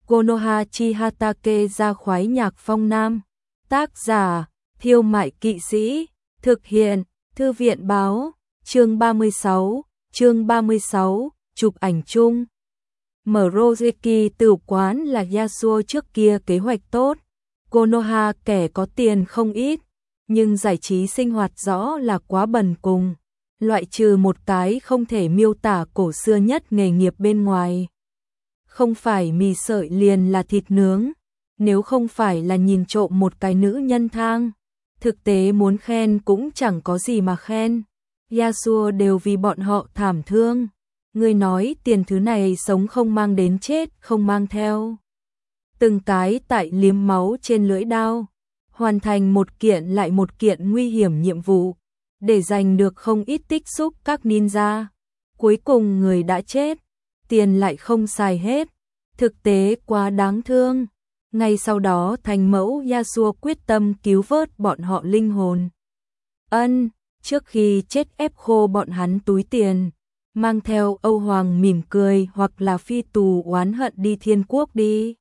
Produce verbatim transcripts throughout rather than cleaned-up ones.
Konoha Chihatake ra khoái nhạc phong nam. Tác giả, Thiêu Mại Kỵ Sĩ. Thực hiện, Thư viện báo. Chương ba mươi sáu, chương ba mươi sáu, chụp ảnh chung. Mở Roseki tử quán là Yasuo trước kia kế hoạch tốt. Konoha kẻ có tiền không ít, nhưng giải trí sinh hoạt rõ là quá bần cùng. Loại trừ một cái không thể miêu tả cổ xưa nhất nghề nghiệp bên ngoài. Không phải mì sợi liền là thịt nướng, nếu không phải là nhìn trộm một cái nữ nhân thang. Thực tế muốn khen cũng chẳng có gì mà khen. Yasuo đều vì bọn họ thảm thương. Người nói tiền thứ này sống không mang đến chết không mang theo. Từng cái tại liếm máu trên lưỡi đao, hoàn thành một kiện lại một kiện nguy hiểm nhiệm vụ, để giành được không ít tích xúc các ninja. Cuối cùng người đã chết, tiền lại không xài hết, thực tế quá đáng thương. Ngay sau đó thành mẫu Yasuo quyết tâm cứu vớt bọn họ linh hồn. Ân, trước khi chết ép khô bọn hắn túi tiền, mang theo Âu Hoàng mỉm cười hoặc là phi tù oán hận đi thiên quốc đi.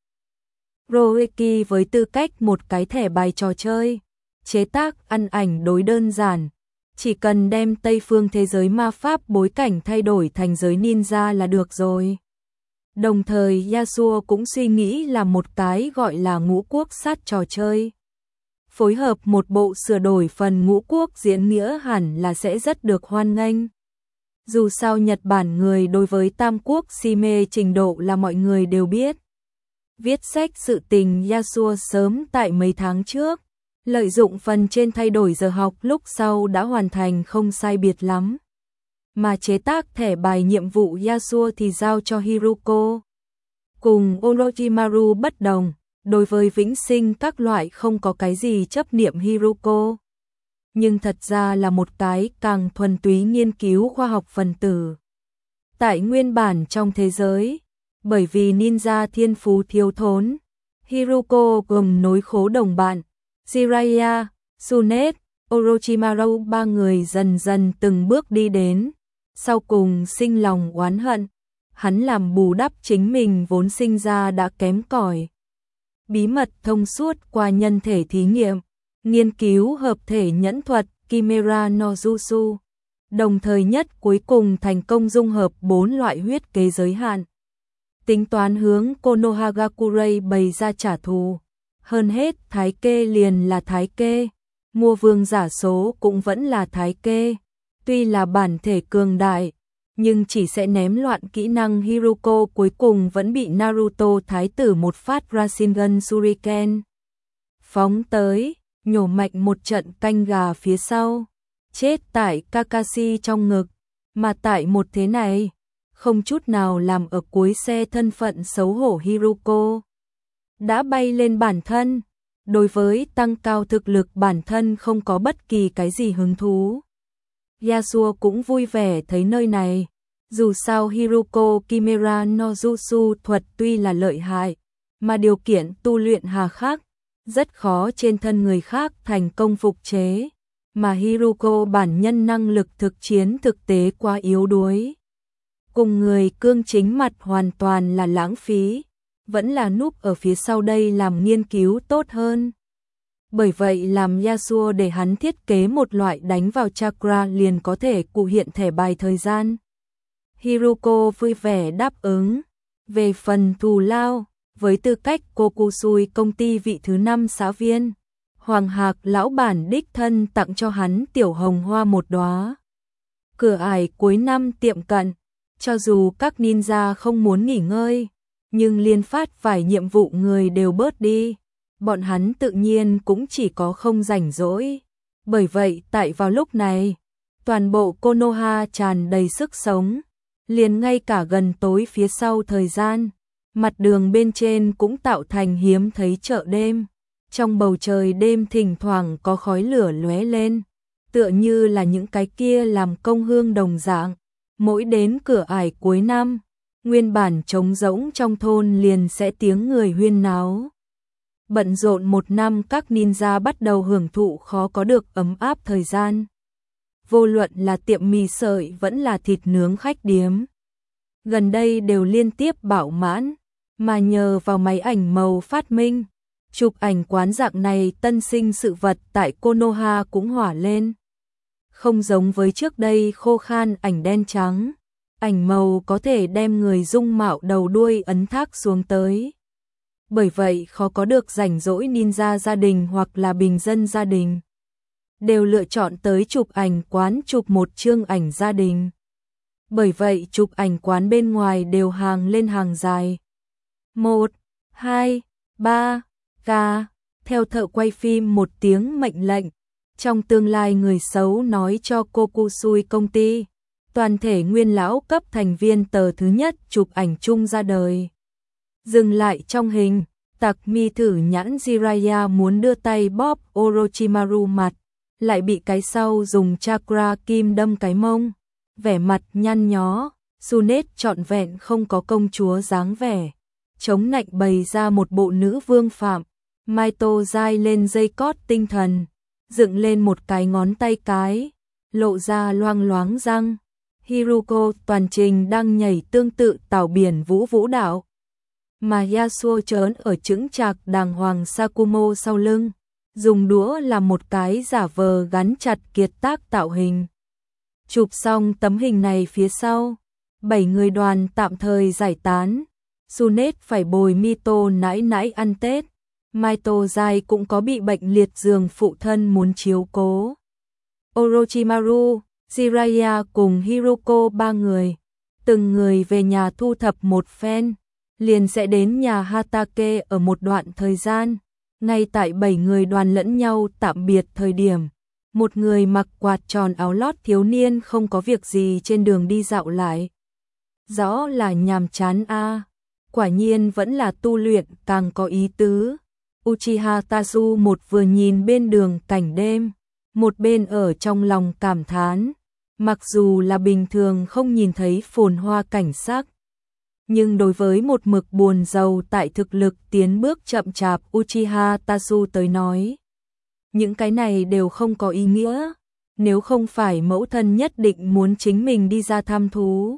Roseki với tư cách một cái thẻ bài trò chơi, chế tác ăn ảnh đối đơn giản. Chỉ cần đem Tây phương thế giới ma pháp bối cảnh thay đổi thành giới ninja là được rồi. Đồng thời Yasuo cũng suy nghĩ là một cái gọi là ngũ quốc sát trò chơi. Phối hợp một bộ sửa đổi phần ngũ quốc diễn nghĩa hẳn là sẽ rất được hoan nghênh. Dù sao Nhật Bản người đối với tam quốc si mê trình độ là mọi người đều biết. Viết sách sự tình Yasuo sớm tại mấy tháng trước, lợi dụng phần trên thay đổi giờ học lúc sau đã hoàn thành không sai biệt lắm. Mà chế tác thẻ bài nhiệm vụ Yasuo thì giao cho Hiruko. Cùng Orochimaru bất đồng, đối với vĩnh sinh các loại không có cái gì chấp niệm Hiruko. Nhưng thật ra là một cái càng thuần túy nghiên cứu khoa học phần tử. Tại nguyên bản trong thế giới, bởi vì ninja thiên phú thiếu thốn, Hiruko gồm nối khố đồng bạn, Jiraiya, Tsunade, Orochimaru ba người dần dần từng bước đi đến, sau cùng sinh lòng oán hận, hắn làm bù đắp chính mình vốn sinh ra đã kém cỏi. Bí mật thông suốt qua nhân thể thí nghiệm, nghiên cứu hợp thể nhẫn thuật Chimera no Jutsu, đồng thời nhất cuối cùng thành công dung hợp bốn loại huyết kế giới hạn. Tính toán hướng Konohagakure bày ra trả thù. Hơn hết thái kê liền là thái kê, mua vương giả số cũng vẫn là thái kê. Tuy là bản thể cường đại, nhưng chỉ sẽ ném loạn kỹ năng Hiruko cuối cùng vẫn bị Naruto thái tử một phát Rasengan Shuriken phóng tới, nhổ mạnh một trận canh gà phía sau, chết tại Kakashi trong ngực. Mà tại một thế này, không chút nào làm ở cuối xe thân phận xấu hổ Hiruko đã bay lên bản thân, đối với tăng cao thực lực bản thân không có bất kỳ cái gì hứng thú. Yasuo cũng vui vẻ thấy nơi này, dù sao Hiruko Chimera no Jutsu thuật tuy là lợi hại, mà điều kiện tu luyện hà khắc, rất khó trên thân người khác thành công phục chế, mà Hiruko bản nhân năng lực thực chiến thực tế quá yếu đuối. Cùng người cương chính mặt hoàn toàn là lãng phí, vẫn là núp ở phía sau đây làm nghiên cứu tốt hơn. Bởi vậy làm Yasuo để hắn thiết kế một loại đánh vào chakra liền có thể cụ hiện thẻ bài thời gian. Hiruko vui vẻ đáp ứng. Về phần thù lao, với tư cách Kokusui công ty vị thứ năm xã viên, Hoàng Hạc lão bản đích thân tặng cho hắn tiểu hồng hoa một đóa. Cửa ải cuối năm tiệm cận, cho dù các ninja không muốn nghỉ ngơi, nhưng liên phát vài nhiệm vụ người đều bớt đi, bọn hắn tự nhiên cũng chỉ có không rảnh rỗi. Bởi vậy tại vào lúc này, toàn bộ Konoha tràn đầy sức sống, liền ngay cả gần tối phía sau thời gian, mặt đường bên trên cũng tạo thành hiếm thấy chợ đêm. Trong bầu trời đêm thỉnh thoảng có khói lửa lóe lên, tựa như là những cái kia làm công hương đồng dạng. Mỗi đến cửa ải cuối năm, nguyên bản trống rỗng trong thôn liền sẽ tiếng người huyên náo. Bận rộn một năm các ninja bắt đầu hưởng thụ khó có được ấm áp thời gian. Vô luận là tiệm mì sợi vẫn là thịt nướng khách điếm, gần đây đều liên tiếp bạo mãn. mà nhờ vào máy ảnh màu phát minh, chụp ảnh quán dạng này tân sinh sự vật tại Konoha cũng hỏa lên. Không giống với trước đây khô khan ảnh đen trắng, ảnh màu có thể đem người dung mạo đầu đuôi ấn thác xuống tới. Bởi vậy khó có được rảnh rỗi ninja gia đình hoặc là bình dân gia đình đều lựa chọn tới chụp ảnh quán chụp một chương ảnh gia đình. Bởi vậy chụp ảnh quán bên ngoài đều hàng lên hàng dài. Một, hai, ba, ca, theo thợ quay phim một tiếng mệnh lệnh. Trong tương lai người xấu nói cho Kokusui công ty, toàn thể nguyên lão cấp thành viên tờ thứ nhất chụp ảnh chung ra đời. Dừng lại trong hình, Takumi thử nhãn Jiraiya muốn đưa tay bóp Orochimaru mặt, lại bị cái sau dùng chakra kim đâm cái mông, vẻ mặt nhăn nhó, Tsunade trọn vẹn không có công chúa dáng vẻ, chống nạnh bày ra một bộ nữ vương phạm. Maito dai lên dây cót tinh thần, dựng lên một cái ngón tay cái, lộ ra loang loáng răng. Hiruko toàn trình đang nhảy tương tự tảo biển vũ vũ đạo, mà Yasuo trớn ở chững chạc đàng hoàng Sakumo sau lưng, dùng đũa làm một cái giả vờ gắn chặt kiệt tác tạo hình. Chụp xong tấm hình này phía sau, bảy người đoàn tạm thời giải tán. Tsunade phải bồi Mito nãi nãi ăn Tết. Maito dai cũng có bị bệnh liệt giường phụ thân muốn chiếu cố. Orochimaru, Jiraiya cùng Hiruko ba người, từng người về nhà thu thập một phen, liền sẽ đến nhà Hatake ở một đoạn thời gian. Ngay tại bảy người đoàn lẫn nhau tạm biệt thời điểm, một người mặc quạt tròn áo lót thiếu niên không có việc gì trên đường đi dạo lại. Rõ là nhàm chán a, quả nhiên vẫn là tu luyện càng có ý tứ. Uchiha Tazu một vừa nhìn bên đường cảnh đêm, một bên ở trong lòng cảm thán, mặc dù là bình thường không nhìn thấy phồn hoa cảnh sắc, nhưng đối với một mực buồn giàu tại thực lực tiến bước chậm chạp Uchiha Tazu tới nói, những cái này đều không có ý nghĩa, nếu không phải mẫu thân nhất định muốn chính mình đi ra thăm thú.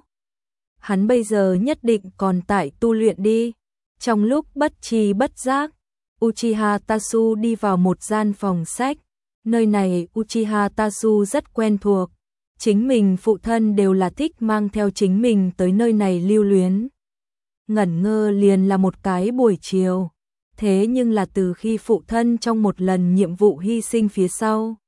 Hắn bây giờ nhất định còn tại tu luyện đi. Trong lúc bất tri bất giác, Uchiha Tazu đi vào một gian phòng sách, nơi này Uchiha Tazu rất quen thuộc, chính mình phụ thân đều là thích mang theo chính mình tới nơi này lưu luyến. Ngẩn ngơ liền là một cái buổi chiều, thế nhưng là từ khi phụ thân trong một lần nhiệm vụ hy sinh phía sau,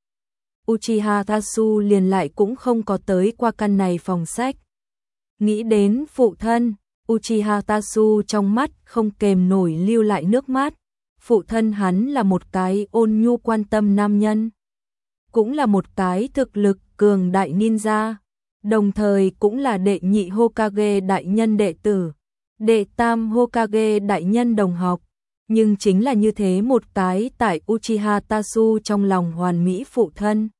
Uchiha Tazu liền lại cũng không có tới qua căn này phòng sách. Nghĩ đến phụ thân, Uchiha Tazu trong mắt không kềm nổi lưu lại nước mắt. Phụ thân hắn là một cái ôn nhu quan tâm nam nhân, cũng là một cái thực lực cường đại ninja, đồng thời cũng là đệ nhị Hokage đại nhân đệ tử, đệ tam Hokage đại nhân đồng học, nhưng chính là như thế một cái tại Uchiha Tazu trong lòng hoàn mỹ phụ thân.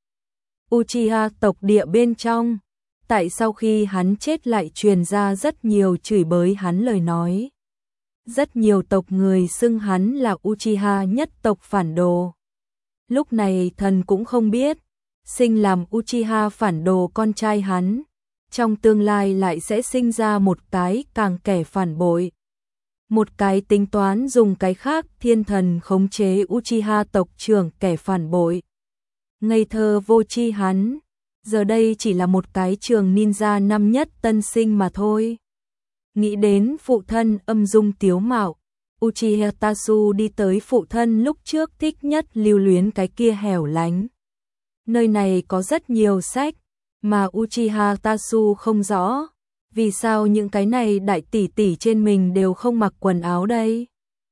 Uchiha tộc địa bên trong, tại sau khi hắn chết lại truyền ra rất nhiều chửi bới hắn lời nói. Rất nhiều tộc người xưng hắn là Uchiha nhất tộc phản đồ. Lúc này thần cũng không biết, sinh làm Uchiha phản đồ con trai hắn, trong tương lai lại sẽ sinh ra một cái càng kẻ phản bội. Một cái tính toán dùng cái khác thiên thần khống chế Uchiha tộc trưởng kẻ phản bội. Ngây thơ vô tri hắn, giờ đây chỉ là một cái trường ninja năm nhất tân sinh mà thôi. Nghĩ đến phụ thân âm dung tiếu mạo, Uchiha Tazu đi tới phụ thân lúc trước thích nhất lưu luyến cái kia hẻo lánh. Nơi này có rất nhiều sách, mà Uchiha Tazu không rõ, vì sao những cái này đại tỷ tỷ trên mình đều không mặc quần áo đây?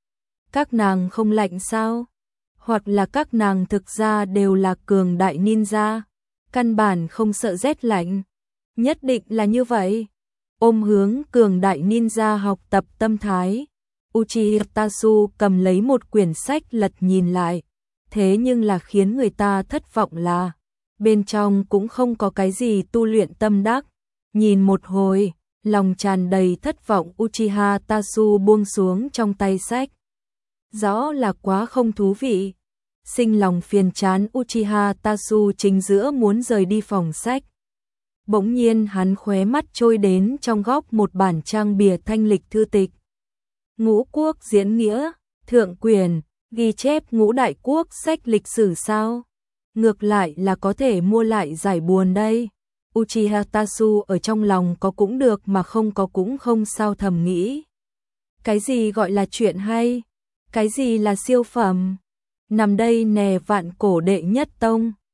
Các nàng không lạnh sao? Hoặc là các nàng thực ra đều là cường đại ninja, căn bản không sợ rét lạnh. Nhất định là như vậy. Ôm hướng cường đại ninja học tập tâm thái, Uchiha Tazu cầm lấy một quyển sách lật nhìn lại, thế nhưng là khiến người ta thất vọng là bên trong cũng không có cái gì tu luyện tâm đắc. Nhìn một hồi, lòng tràn đầy thất vọng, Uchiha Tazu buông xuống trong tay sách. Rõ là quá không thú vị. Sinh lòng phiền chán, Uchiha Tazu chính giữa muốn rời đi phòng sách. Bỗng nhiên hắn khóe mắt trôi đến trong góc một bản trang bìa thanh lịch thư tịch. Ngũ quốc diễn nghĩa, thượng quyền, ghi chép ngũ đại quốc sách lịch sử sao? Ngược lại là có thể mua lại giải buồn đây. Uchiha Tatsu ở trong lòng có cũng được mà không có cũng không sao thầm nghĩ. Cái gì gọi là chuyện hay? Cái gì là siêu phẩm? Nằm đây nè vạn cổ đệ nhất tông.